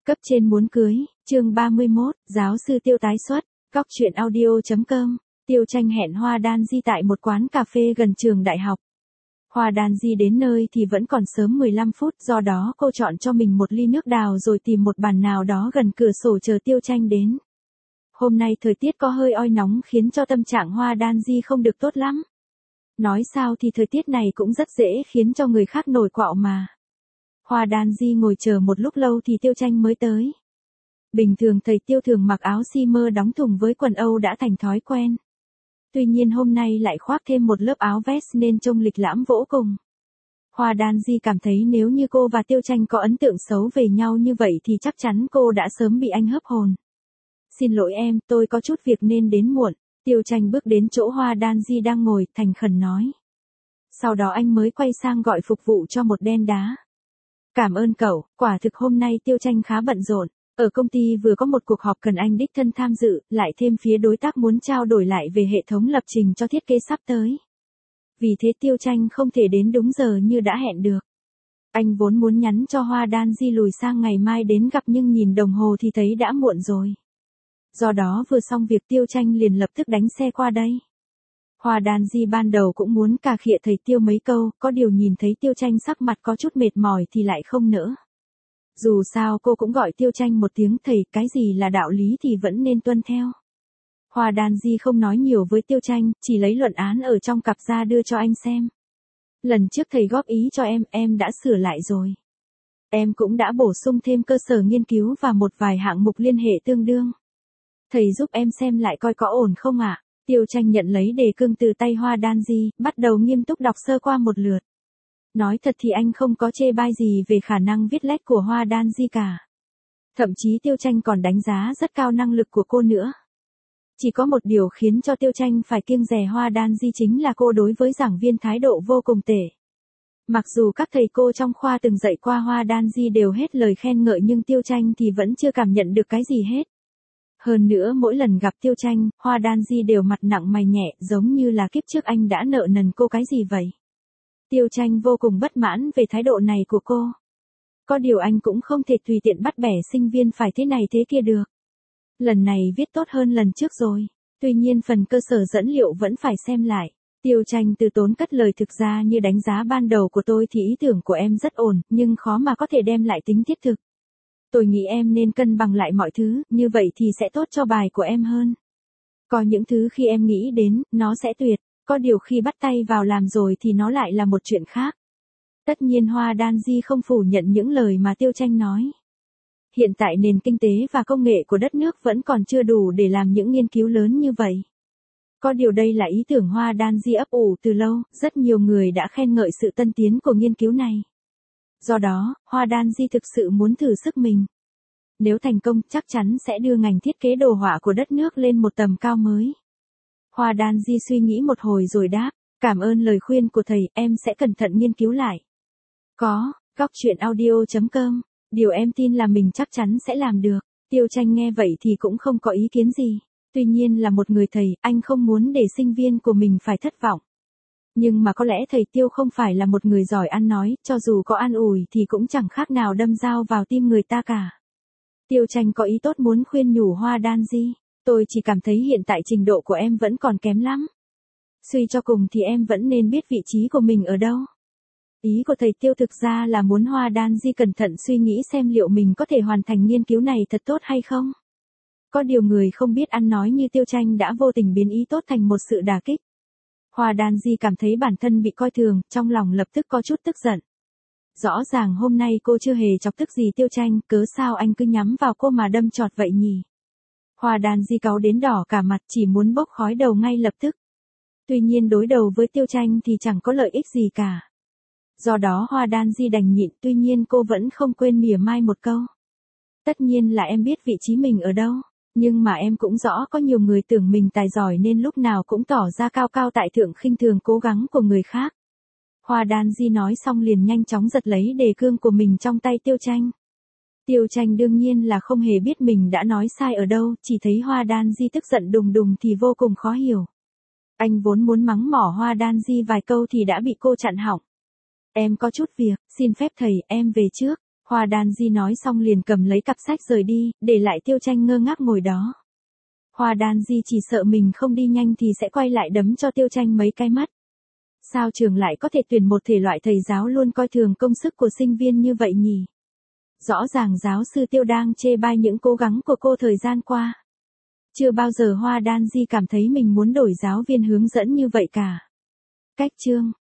Cấp trên muốn cưới, chương 31, giáo sư Tiêu tái xuất, Cóc truyện audio.com, Tiêu Tranh hẹn Hoa Đan Di tại một quán cà phê gần trường đại học. Hoa Đan Di đến nơi thì vẫn còn sớm 15 phút, do đó cô chọn cho mình một ly nước đào rồi tìm một bàn nào đó gần cửa sổ chờ Tiêu Tranh đến. Hôm nay thời tiết có hơi oi nóng khiến cho tâm trạng Hoa Đan Di không được tốt lắm. Nói sao thì thời tiết này cũng rất dễ khiến cho người khác nổi quạo mà. Hoa Đan Di ngồi chờ một lúc lâu thì Tiêu Tranh mới tới. Bình thường thầy Tiêu thường mặc áo xi mơ đóng thùng với quần Âu đã thành thói quen. Tuy nhiên hôm nay lại khoác thêm một lớp áo vest nên trông lịch lãm vô cùng. Hoa Đan Di cảm thấy nếu như cô và Tiêu Tranh có ấn tượng xấu về nhau như vậy thì chắc chắn cô đã sớm bị anh hớp hồn. Xin lỗi em, tôi có chút việc nên đến muộn. Tiêu Tranh bước đến chỗ Hoa Đan Di đang ngồi, thành khẩn nói. Sau đó anh mới quay sang gọi phục vụ cho một đen đá. Cảm ơn cậu, quả thực hôm nay Tiêu Tranh khá bận rộn. Ở công ty vừa có một cuộc họp cần anh đích thân tham dự, lại thêm phía đối tác muốn trao đổi lại về hệ thống lập trình cho thiết kế sắp tới. Vì thế Tiêu Tranh không thể đến đúng giờ như đã hẹn được. Anh vốn muốn nhắn cho Hoa Đan Di lùi sang ngày mai đến gặp nhưng nhìn đồng hồ thì thấy đã muộn rồi. Do đó vừa xong việc Tiêu Tranh liền lập tức đánh xe qua đây. Hoa Đan Di ban đầu cũng muốn cà khịa thầy Tiêu mấy câu, có điều nhìn thấy Tiêu Tranh sắc mặt có chút mệt mỏi thì lại không nỡ. Dù sao cô cũng gọi Tiêu Tranh một tiếng thầy, cái gì là đạo lý thì vẫn nên tuân theo. Hoa Đan Di không nói nhiều với Tiêu Tranh, chỉ lấy luận án ở trong cặp ra đưa cho anh xem. Lần trước thầy góp ý cho em đã sửa lại rồi. Em cũng đã bổ sung thêm cơ sở nghiên cứu và một vài hạng mục liên hệ tương đương. Thầy giúp em xem lại coi có ổn không ạ? Tiêu Tranh nhận lấy đề cương từ tay Hoa Đan Di, bắt đầu nghiêm túc đọc sơ qua một lượt. Nói thật thì anh không có chê bai gì về khả năng viết lách của Hoa Đan Di cả. Thậm chí Tiêu Tranh còn đánh giá rất cao năng lực của cô nữa. Chỉ có một điều khiến cho Tiêu Tranh phải kiêng dè Hoa Đan Di chính là cô đối với giảng viên thái độ vô cùng tệ. Mặc dù các thầy cô trong khoa từng dạy qua Hoa Đan Di đều hết lời khen ngợi nhưng Tiêu Tranh thì vẫn chưa cảm nhận được cái gì hết. Hơn nữa mỗi lần gặp Tiêu Tranh, Hoa Đan Di đều mặt nặng mày nhẹ giống như là kiếp trước anh đã nợ nần cô cái gì vậy. Tiêu Tranh vô cùng bất mãn về thái độ này của cô. Có điều anh cũng không thể tùy tiện bắt bẻ sinh viên phải thế này thế kia được. Lần này viết tốt hơn lần trước rồi. Tuy nhiên phần cơ sở dẫn liệu vẫn phải xem lại. Tiêu Tranh từ tốn cất lời thực ra như đánh giá ban đầu của tôi thì ý tưởng của em rất ổn, nhưng khó mà có thể đem lại tính thiết thực. Tôi nghĩ em nên cân bằng lại mọi thứ, như vậy thì sẽ tốt cho bài của em hơn. Có những thứ khi em nghĩ đến, nó sẽ tuyệt. Có điều khi bắt tay vào làm rồi thì nó lại là một chuyện khác. Tất nhiên Hoa Đan Di không phủ nhận những lời mà Tiêu Tranh nói. Hiện tại nền kinh tế và công nghệ của đất nước vẫn còn chưa đủ để làm những nghiên cứu lớn như vậy. Có điều đây là ý tưởng Hoa Đan Di ấp ủ từ lâu, rất nhiều người đã khen ngợi sự tân tiến của nghiên cứu này. Do đó, Hoa Đan Di thực sự muốn thử sức mình. Nếu thành công chắc chắn sẽ đưa ngành thiết kế đồ họa của đất nước lên một tầm cao mới. Hoa Đan Di suy nghĩ một hồi rồi đáp, cảm ơn lời khuyên của thầy, em sẽ cẩn thận nghiên cứu lại. Cóc truyện audio.com, điều em tin là mình chắc chắn sẽ làm được. Tiêu Tranh nghe vậy thì cũng không có ý kiến gì. Tuy nhiên là một người thầy, anh không muốn để sinh viên của mình phải thất vọng. Nhưng mà có lẽ thầy Tiêu không phải là một người giỏi ăn nói, cho dù có an ủi thì cũng chẳng khác nào đâm dao vào tim người ta cả. Tiêu Tranh có ý tốt muốn khuyên nhủ Hoa Đan Di. Tôi chỉ cảm thấy hiện tại trình độ của em vẫn còn kém lắm. Suy cho cùng thì em vẫn nên biết vị trí của mình ở đâu. Ý của thầy Tiêu thực ra là muốn Hoa Đan Di cẩn thận suy nghĩ xem liệu mình có thể hoàn thành nghiên cứu này thật tốt hay không. Có điều người không biết ăn nói như Tiêu Tranh đã vô tình biến ý tốt thành một sự đả kích. Hoa Đan Di cảm thấy bản thân bị coi thường, trong lòng lập tức có chút tức giận. Rõ ràng hôm nay cô chưa hề chọc tức gì Tiêu Tranh, cớ sao anh cứ nhắm vào cô mà đâm chọt vậy nhỉ? Hoa Đan Di cáu đến đỏ cả mặt chỉ muốn bốc khói đầu ngay lập tức. Tuy nhiên đối đầu với Tiêu Tranh thì chẳng có lợi ích gì cả. Do đó Hoa Đan Di đành nhịn, tuy nhiên cô vẫn không quên mỉa mai một câu. Tất nhiên là em biết vị trí mình ở đâu, nhưng mà em cũng rõ có nhiều người tưởng mình tài giỏi nên lúc nào cũng tỏ ra cao cao tại thượng khinh thường cố gắng của người khác. Hoa Đan Di nói xong liền nhanh chóng giật lấy đề cương của mình trong tay Tiêu Tranh. Tiêu Tranh đương nhiên là không hề biết mình đã nói sai ở đâu, chỉ thấy Hoa Đan Di tức giận đùng đùng thì vô cùng khó hiểu. Anh vốn muốn mắng mỏ Hoa Đan Di vài câu thì đã bị cô chặn họng. Em có chút việc, xin phép thầy, em về trước. Hoa Đan Di nói xong liền cầm lấy cặp sách rời đi, để lại Tiêu Tranh ngơ ngác ngồi đó. Hoa Đan Di chỉ sợ mình không đi nhanh thì sẽ quay lại đấm cho Tiêu Tranh mấy cái mắt. Sao trường lại có thể tuyển một thể loại thầy giáo luôn coi thường công sức của sinh viên như vậy nhỉ? Rõ ràng giáo sư Tiêu đang chê bai những cố gắng của cô thời gian qua. Chưa bao giờ Hoa Đan Di cảm thấy mình muốn đổi giáo viên hướng dẫn như vậy cả. Cách chương